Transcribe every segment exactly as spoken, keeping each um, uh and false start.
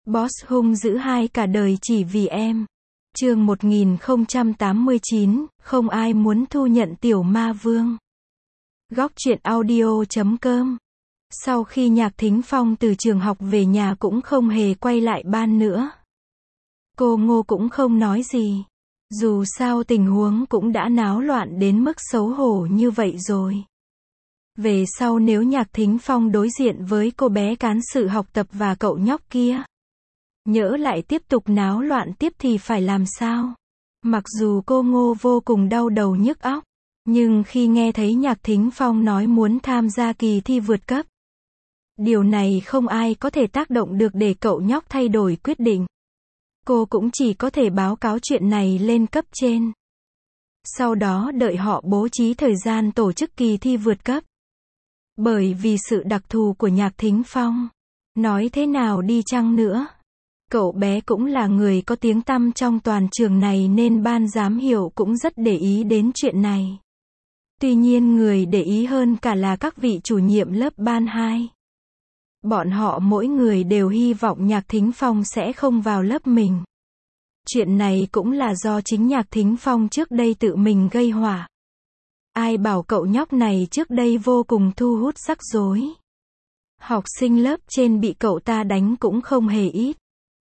Boss hung dữ hai cả đời chỉ vì em. Chương một nghìn không trăm tám mươi chín, không ai muốn thu nhận tiểu ma vương. Góc truyện audio chấm com. Sau khi Nhạc Thính Phong từ trường học về nhà cũng không hề quay lại ban nữa. Cô Ngô cũng không nói gì. Dù sao tình huống cũng đã náo loạn đến mức xấu hổ như vậy rồi. Về sau nếu Nhạc Thính Phong đối diện với cô bé cán sự học tập và cậu nhóc kia, nhỡ lại tiếp tục náo loạn tiếp thì phải làm sao? Mặc dù cô Ngô vô cùng đau đầu nhức óc, nhưng khi nghe thấy Nhạc Thính Phong nói muốn tham gia kỳ thi vượt cấp, điều này không ai có thể tác động được để cậu nhóc thay đổi quyết định. Cô cũng chỉ có thể báo cáo chuyện này lên cấp trên. Sau đó đợi họ bố trí thời gian tổ chức kỳ thi vượt cấp. Bởi vì sự đặc thù của Nhạc Thính Phong, nói thế nào đi chăng nữa, cậu bé cũng là người có tiếng tăm trong toàn trường này nên ban giám hiệu cũng rất để ý đến chuyện này. Tuy nhiên người để ý hơn cả là các vị chủ nhiệm lớp ban hai. Bọn họ mỗi người đều hy vọng Nhạc Thính Phong sẽ không vào lớp mình. Chuyện này cũng là do chính Nhạc Thính Phong trước đây tự mình gây họa. Ai bảo cậu nhóc này trước đây vô cùng thu hút rắc rối. Học sinh lớp trên bị cậu ta đánh cũng không hề ít.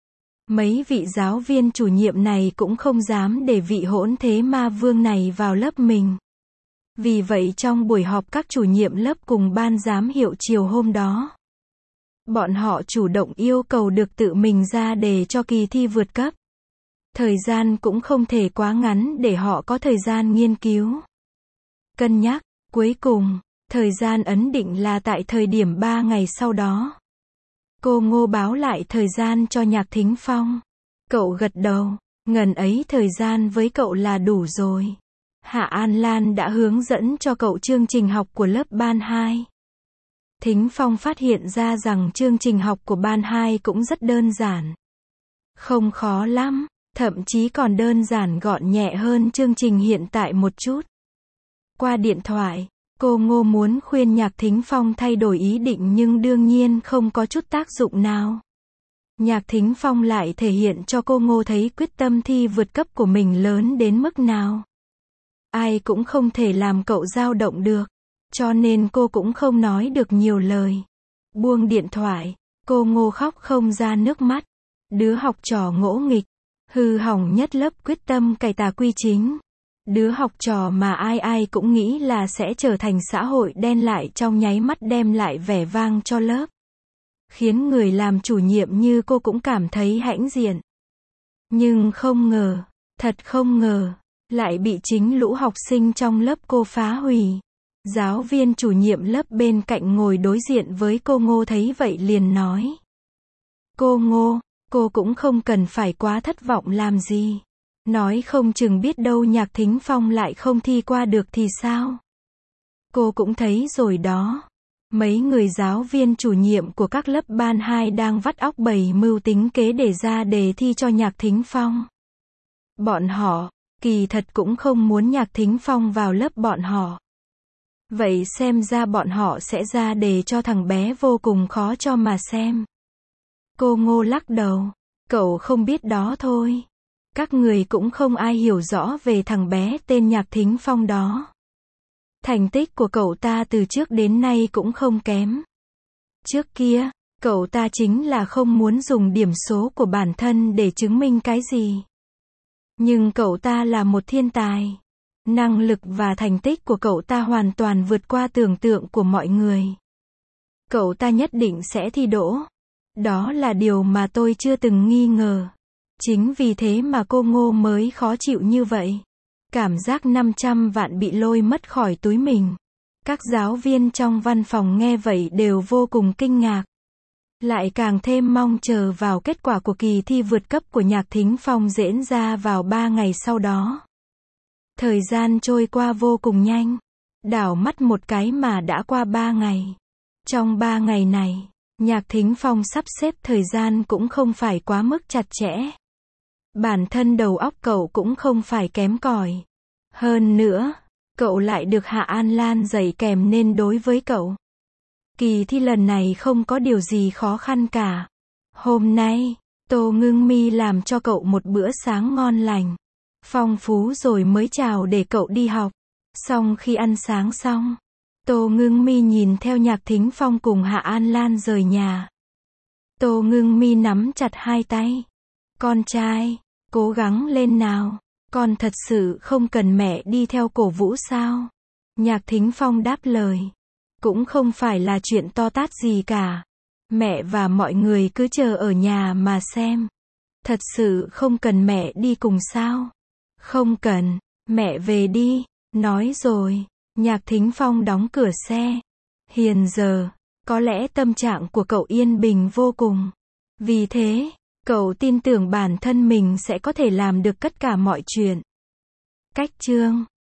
Mấy vị giáo viên chủ nhiệm này cũng không dám để vị hỗn thế ma vương này vào lớp mình. Vì vậy trong buổi họp các chủ nhiệm lớp cùng ban giám hiệu chiều hôm đó, bọn họ chủ động yêu cầu được tự mình ra đề cho kỳ thi vượt cấp. Thời gian cũng không thể quá ngắn để họ có thời gian nghiên cứu, cân nhắc. Cuối cùng, thời gian ấn định là tại thời điểm ba ngày sau đó. Cô Ngô báo lại thời gian cho Nhạc Thính Phong. Cậu gật đầu, ngần ấy thời gian với cậu là đủ rồi. Hạ An Lan đã hướng dẫn cho cậu chương trình học của lớp ban hai. Thính Phong phát hiện ra rằng chương trình học của ban hai cũng rất đơn giản. Không khó lắm, thậm chí còn đơn giản gọn nhẹ hơn chương trình hiện tại một chút. Qua điện thoại, cô Ngô muốn khuyên Nhạc Thính Phong thay đổi ý định nhưng đương nhiên không có chút tác dụng nào. Nhạc Thính Phong lại thể hiện cho cô Ngô thấy quyết tâm thi vượt cấp của mình lớn đến mức nào. Ai cũng không thể làm cậu dao động được, cho nên cô cũng không nói được nhiều lời. Buông điện thoại, cô Ngô khóc không ra nước mắt. Đứa học trò ngỗ nghịch, hư hỏng nhất lớp quyết tâm cải tà quy chính. Đứa học trò mà ai ai cũng nghĩ là sẽ trở thành xã hội đen lại trong nháy mắt đem lại vẻ vang cho lớp. Khiến người làm chủ nhiệm như cô cũng cảm thấy hãnh diện. Nhưng không ngờ, thật không ngờ, lại bị chính lũ học sinh trong lớp cô phá hủy. Giáo viên chủ nhiệm lớp bên cạnh ngồi đối diện với cô Ngô thấy vậy liền nói: Cô Ngô, cô cũng không cần phải quá thất vọng làm gì. Nói không chừng biết đâu Nhạc Thính Phong lại không thi qua được thì sao? Cô cũng thấy rồi đó. Mấy người giáo viên chủ nhiệm của các lớp ban hai đang vắt óc bày mưu tính kế để ra đề thi cho Nhạc Thính Phong. Bọn họ, kỳ thật cũng không muốn Nhạc Thính Phong vào lớp bọn họ. Vậy xem ra bọn họ sẽ ra đề cho thằng bé vô cùng khó cho mà xem. Cô Ngô lắc đầu. Cậu không biết đó thôi. Các người cũng không ai hiểu rõ về thằng bé tên Nhạc Thính Phong đó. Thành tích của cậu ta từ trước đến nay cũng không kém. Trước kia, cậu ta chính là không muốn dùng điểm số của bản thân để chứng minh cái gì. Nhưng cậu ta là một thiên tài. Năng lực và thành tích của cậu ta hoàn toàn vượt qua tưởng tượng của mọi người. Cậu ta nhất định sẽ thi đỗ. Đó là điều mà tôi chưa từng nghi ngờ. Chính vì thế mà cô Ngô mới khó chịu như vậy. Cảm giác năm trăm vạn bị lôi mất khỏi túi mình. Các giáo viên trong văn phòng nghe vậy đều vô cùng kinh ngạc. Lại càng thêm mong chờ vào kết quả của kỳ thi vượt cấp của Nhạc Thính Phong diễn ra vào ba ngày sau đó. Thời gian trôi qua vô cùng nhanh. Đảo mắt một cái mà đã qua ba ngày. Trong ba ngày này, Nhạc Thính Phong sắp xếp thời gian cũng không phải quá mức chặt chẽ. Bản thân đầu óc cậu cũng không phải kém cỏi. Hơn nữa, cậu lại được Hạ An Lan dạy kèm nên đối với cậu, kỳ thi lần này không có điều gì khó khăn cả. Hôm nay, Tô Ngưng Mi làm cho cậu một bữa sáng ngon lành, phong phú rồi mới chào để cậu đi học. Xong khi ăn sáng xong, Tô Ngưng Mi nhìn theo Nhạc Thính Phong cùng Hạ An Lan rời nhà. Tô Ngưng Mi nắm chặt hai tay. Con trai, cố gắng lên nào. Con thật sự không cần mẹ đi theo cổ vũ sao? Nhạc Thính Phong đáp lời. Cũng không phải là chuyện to tát gì cả. Mẹ và mọi người cứ chờ ở nhà mà xem. Thật sự không cần mẹ đi cùng sao? Không cần, mẹ về đi. Nói rồi, Nhạc Thính Phong đóng cửa xe. Hiện giờ, có lẽ tâm trạng của cậu yên bình vô cùng. Vì thế, cậu tin tưởng bản thân mình sẽ có thể làm được tất cả mọi chuyện. Cách chương